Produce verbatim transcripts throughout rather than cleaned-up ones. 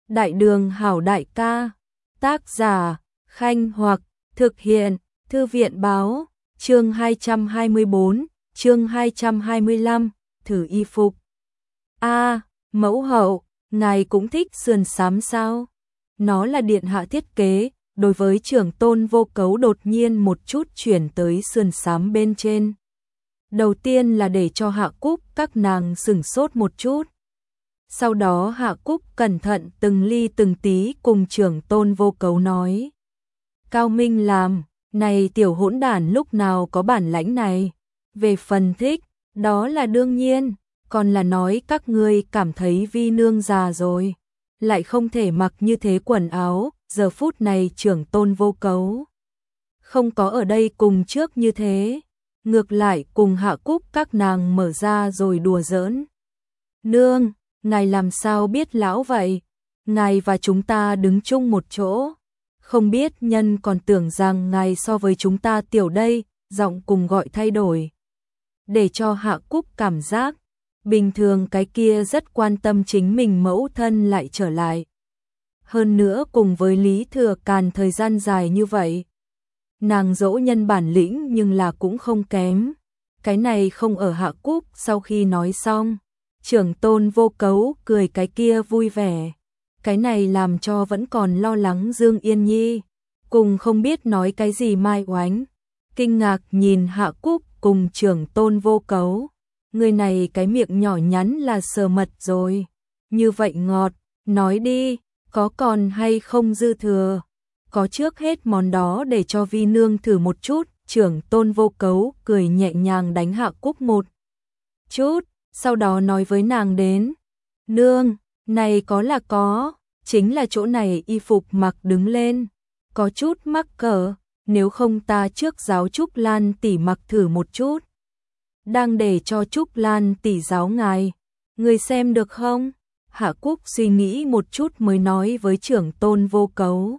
Đại đường hảo đại ca. Tác giả, Khanh Hoặc, thực hiện, Thư viện báo, chương hai trăm hai mươi bốn, chương hai trăm hai mươi lăm, thử y phục. A, mẫu hậu, ngài cũng thích sườn xám sao? Nó là điện hạ thiết kế, đối với trưởng tôn Vô Cấu đột nhiên một chút chuyển tới sườn xám bên trên. Đầu tiên là để cho Hạ Cúc các nàng sửng sốt một chút. Sau đó Hạ Cúc cẩn thận từng ly từng tí cùng trưởng tôn Vô Cấu nói. Cao Minh làm, này tiểu hỗn đản lúc nào có bản lãnh này. Về phần thích, đó là đương nhiên, còn là nói các ngươi cảm thấy vi nương già rồi. Lại không thể mặc như thế quần áo, giờ phút này trưởng tôn Vô Cấu. Không có ở đây cùng trước như thế, ngược lại cùng Hạ Cúc các nàng mở ra rồi đùa giỡn. Nương, ngài làm sao biết lão vậy? Ngài và chúng ta đứng chung một chỗ. Không biết nhân còn tưởng rằng ngài so với chúng ta tiểu đây, giọng cùng gọi thay đổi. Để cho Hạ Cúc cảm giác, bình thường cái kia rất quan tâm chính mình mẫu thân lại trở lại. Hơn nữa cùng với Lý Thừa Càn thời gian dài như vậy. Nàng dỗ nhân bản lĩnh nhưng là cũng không kém. Cái này không ở Hạ Cúc sau khi nói xong. Trưởng tôn Vô Cấu cười cái kia vui vẻ. Cái này làm cho vẫn còn lo lắng Dương Yên Nhi. Cùng không biết nói cái gì Mai Oánh. Kinh ngạc nhìn Hạ Cúc cùng trưởng tôn Vô Cấu. Người này cái miệng nhỏ nhắn là sờ mật rồi. Như vậy ngọt, nói đi, có còn hay không dư thừa. Có trước hết món đó để cho vi nương thử một chút. Trưởng tôn Vô Cấu cười nhẹ nhàng đánh Hạ Cúc một chút. Sau đó nói với nàng đến. Nương, này có là có, chính là chỗ này y phục mặc đứng lên. Có chút mắc cỡ, nếu không ta trước giáo Trúc Lan tỷ mặc thử một chút. Đang để cho Trúc Lan tỷ giáo ngài, người xem được không? Hạ Cúc suy nghĩ một chút mới nói với trưởng tôn Vô Cấu.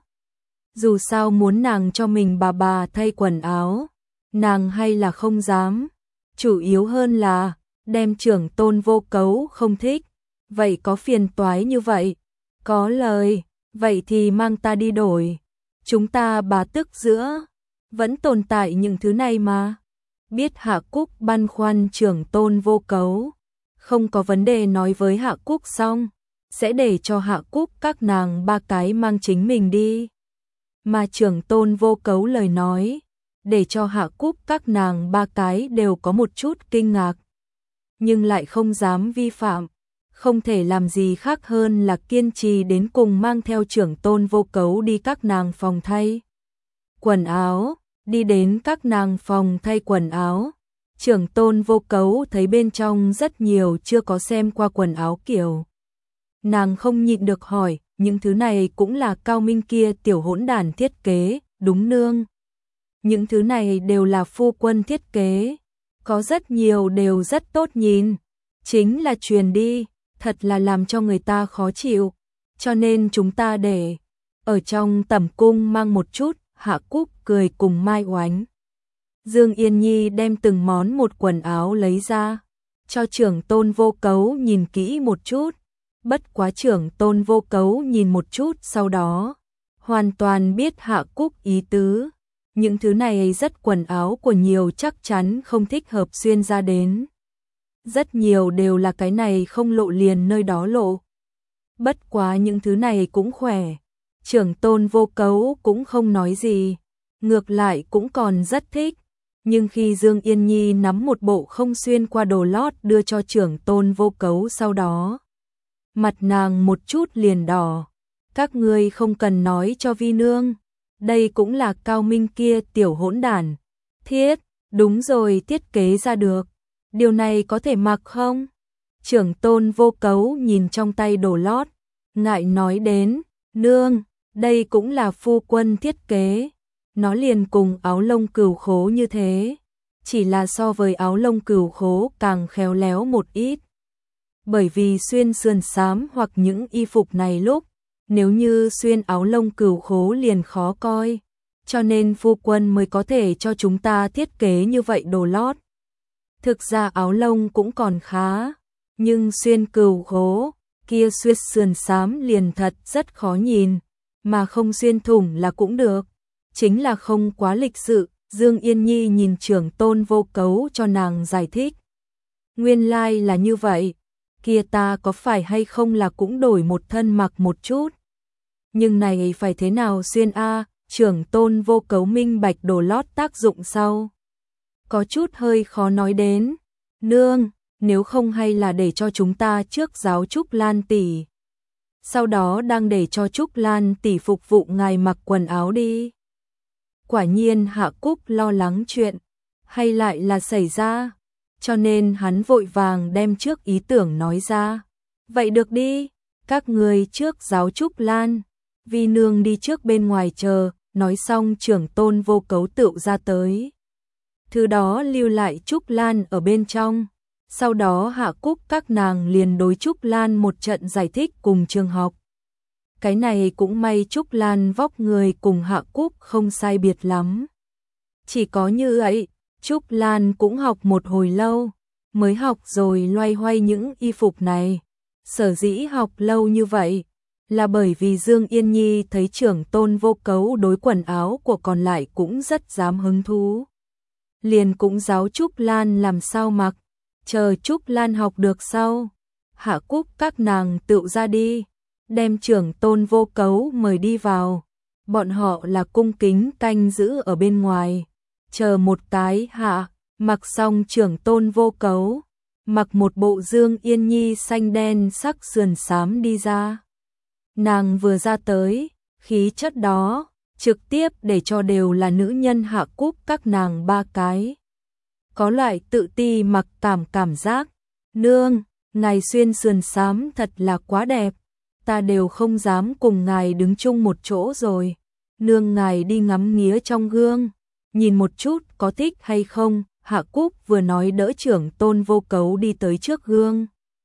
Dù sao muốn nàng cho mình bà bà thay quần áo, nàng hay là không dám. Chủ yếu hơn là, đem trưởng tôn Vô Cấu không thích, vậy có phiền toái như vậy. Có lời, vậy thì mang ta đi đổi. Chúng ta bá tức giữa, vẫn tồn tại những thứ này mà. Biết Hạ Cúc băn khoăn trưởng tôn Vô Cấu, không có vấn đề nói với Hạ Cúc xong, sẽ để cho Hạ Cúc các nàng ba cái mang chính mình đi. Mà trưởng tôn Vô Cấu lời nói, để cho Hạ Cúc các nàng ba cái đều có một chút kinh ngạc. Nhưng lại không dám vi phạm, không thể làm gì khác hơn là kiên trì đến cùng mang theo trưởng tôn Vô Cấu đi các nàng phòng thay quần áo, đi đến các nàng phòng thay quần áo. Trưởng tôn Vô Cấu thấy bên trong rất nhiều chưa có xem qua quần áo kiểu. Nàng không nhịn được hỏi, những thứ này cũng là Cao Minh kia tiểu hỗn đản thiết kế, đúng nương? Những thứ này đều là phu quân thiết kế. Có rất nhiều đều rất tốt nhìn, chính là truyền đi, thật là làm cho người ta khó chịu, cho nên chúng ta để ở trong tẩm cung mang một chút. Hạ Cúc cười cùng Mai Oánh. Dương Yên Nhi đem từng món một quần áo lấy ra, cho trưởng tôn Vô Cấu nhìn kỹ một chút, bất quá trưởng tôn Vô Cấu nhìn một chút sau đó, hoàn toàn biết Hạ Cúc ý tứ. Những thứ này rất quần áo của nhiều chắc chắn không thích hợp xuyên ra đến. Rất nhiều đều là cái này không lộ liền nơi đó lộ. Bất quá những thứ này cũng khỏe. Trưởng tôn Vô Cấu cũng không nói gì. Ngược lại cũng còn rất thích. Nhưng khi Dương Yên Nhi nắm một bộ không xuyên qua đồ lót đưa cho trưởng tôn Vô Cấu sau đó. Mặt nàng một chút liền đỏ. Các ngươi không cần nói cho vi nương. Đây cũng là Cao Minh kia tiểu hỗn đản. Thiết, đúng rồi thiết kế ra được. Điều này có thể mặc không? Trưởng tôn Vô Cấu nhìn trong tay đồ lót. Ngại nói đến, nương, đây cũng là phu quân thiết kế. Nó liền cùng áo lông cừu khố như thế. Chỉ là so với áo lông cừu khố càng khéo léo một ít. Bởi vì xuyên sườn xám hoặc những y phục này lúc, nếu như xuyên áo lông cừu khố liền khó coi, cho nên phu quân mới có thể cho chúng ta thiết kế như vậy đồ lót. Thực ra áo lông cũng còn khá, nhưng xuyên cừu khố, kia xuyên sườn xám liền thật rất khó nhìn, mà không xuyên thủng là cũng được, chính là không quá lịch sự. Dương Yên Nhi nhìn Trưởng Tôn Vô Cấu cho nàng giải thích. Nguyên lai like là như vậy, kia ta có phải hay không là cũng đổi một thân mặc một chút. Nhưng này phải thế nào xuyên a? Trưởng Tôn Vô Cấu minh bạch đồ lót tác dụng sau. Có chút hơi khó nói đến. Nương, nếu không hay là để cho chúng ta trước giáo Trúc Lan tỷ. Sau đó đang để cho Trúc Lan tỷ phục vụ ngài mặc quần áo đi. Quả nhiên Hạ Cúc lo lắng chuyện, hay lại là xảy ra, cho nên hắn vội vàng đem trước ý tưởng nói ra. Vậy được đi, các người trước giáo Trúc Lan, Vi nương đi trước bên ngoài chờ. Nói xong Trưởng Tôn Vô Cấu tựu ra tới. Thứ đó lưu lại Trúc Lan ở bên trong. Sau đó Hạ Cúc các nàng liền đối Trúc Lan một trận giải thích cùng trường học. Cái này cũng may Trúc Lan vóc người cùng Hạ Cúc không sai biệt lắm. Chỉ có như vậy, Trúc Lan cũng học một hồi lâu, mới học rồi loay hoay những y phục này. Sở dĩ học lâu như vậy, là bởi vì Dương Yên Nhi thấy Trưởng Tôn Vô Cấu đối quần áo của còn lại cũng rất dám hứng thú. Liền cũng giáo Trúc Lan làm sao mặc, chờ Trúc Lan học được sau. Hạ Cúc các nàng tựu ra đi, đem Trưởng Tôn Vô Cấu mời đi vào. Bọn họ là cung kính canh giữ ở bên ngoài, chờ một cái hạ, mặc xong Trưởng Tôn Vô Cấu, mặc một bộ Dương Yên Nhi xanh đen sắc sườn xám đi ra. Nàng vừa ra tới, khí chất đó, trực tiếp để cho đều là nữ nhân Hạ Cúc các nàng ba cái. Có loại tự ti mặc cảm cảm giác, nương, ngài xuyên sườn xám thật là quá đẹp, ta đều không dám cùng ngài đứng chung một chỗ rồi. Nương ngài đi ngắm nghía trong gương, nhìn một chút có thích hay không. Hạ Cúc vừa nói đỡ Trưởng Tôn Vô Cấu đi tới trước gương.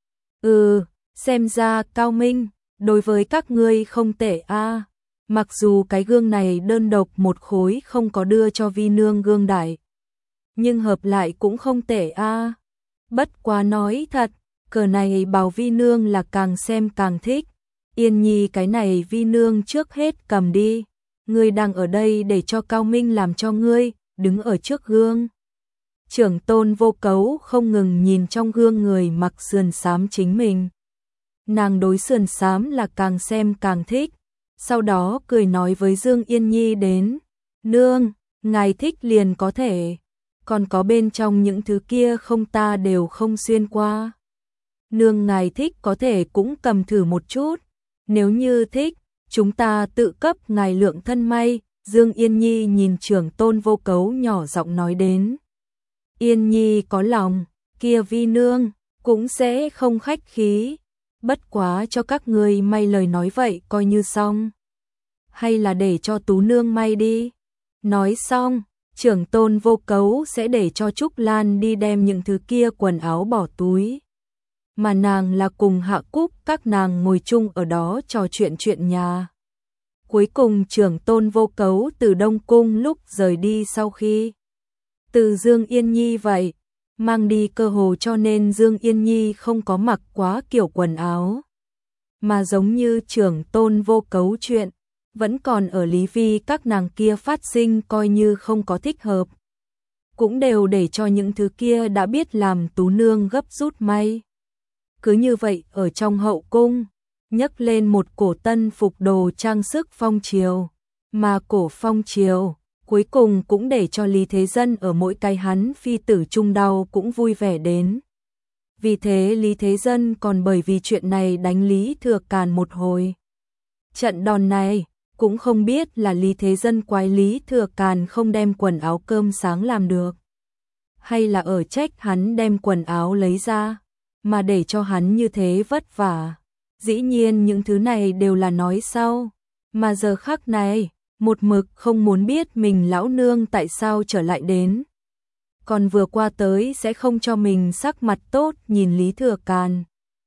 Ừ, xem ra cao minh. Đối với các ngươi không tệ a. Mặc dù cái gương này đơn độc một khối không có đưa cho Vi nương gương đại, nhưng hợp lại cũng không tệ a. Bất quá nói thật, cờ này bảo Vi nương là càng xem càng thích. Yên Nhi cái này Vi nương trước hết cầm đi. Ngươi đang ở đây để cho Cao Minh làm cho ngươi, đứng ở trước gương. Trưởng Tôn Vô Cấu không ngừng nhìn trong gương người mặc sườn xám chính mình. Nàng đối sườn xám là càng xem càng thích, sau đó cười nói với Dương Yên Nhi đến, nương, ngài thích liền có thể, còn có bên trong những thứ kia không ta đều không xuyên qua. Nương ngài thích có thể cũng cầm thử một chút, nếu như thích, chúng ta tự cấp ngài lượng thân may. Dương Yên Nhi nhìn Trưởng Tôn Vô Cấu nhỏ giọng nói đến. Yên Nhi có lòng, kia Vi nương, cũng sẽ không khách khí. Bất quá cho các ngươi may lời nói vậy coi như xong. Hay là để cho Tú nương may đi. Nói xong, Trưởng Tôn Vô Cấu sẽ để cho Trúc Lan đi đem những thứ kia quần áo bỏ túi. Mà nàng là cùng Hạ Cúc các nàng ngồi chung ở đó trò chuyện chuyện nhà. Cuối cùng Trưởng Tôn Vô Cấu từ Đông Cung lúc rời đi sau khi từ Dương Yên Nhi vậy, mang đi cơ hồ cho nên Dương Yên Nhi không có mặc quá kiểu quần áo. Mà giống như Trưởng Tôn Vô Cấu chuyện, vẫn còn ở Lý Vi các nàng kia phát sinh coi như không có thích hợp. Cũng đều để cho những thứ kia đã biết làm Tú nương gấp rút may. Cứ như vậy ở trong hậu cung, nhấc lên một cổ tân phục đồ trang sức phong triều, mà cổ phong triều cuối cùng cũng để cho Lý Thế Dân ở mỗi cái hắn phi tử chung đau cũng vui vẻ đến. Vì thế Lý Thế Dân còn bởi vì chuyện này đánh Lý Thừa Càn một hồi. Trận đòn này cũng không biết là Lý Thế Dân quái Lý Thừa Càn không đem quần áo cơm sáng làm được, hay là ở trách hắn đem quần áo lấy ra, mà để cho hắn như thế vất vả. Dĩ nhiên những thứ này đều là nói sau, mà giờ khắc này, một mực không muốn biết mình lão nương tại sao trở lại đến. Còn vừa qua tới sẽ không cho mình sắc mặt tốt nhìn Lý Thừa Càn.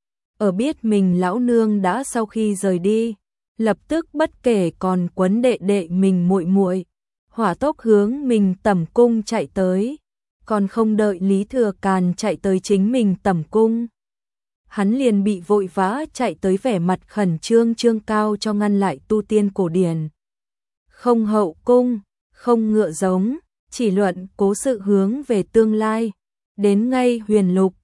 Ở biết mình lão nương đã sau khi rời đi, lập tức bất kể còn quấn đệ đệ mình muội muội, hỏa tốc hướng mình tẩm cung chạy tới, còn không đợi Lý Thừa Càn chạy tới chính mình tẩm cung. hắn liền bị vội vã chạy tới vẻ mặt khẩn trương Trương Cao cho ngăn lại tu tiên cổ điển. Không hậu cung, không ngựa giống, chỉ luận cố sự hướng về tương lai. Đến ngay huyền lục,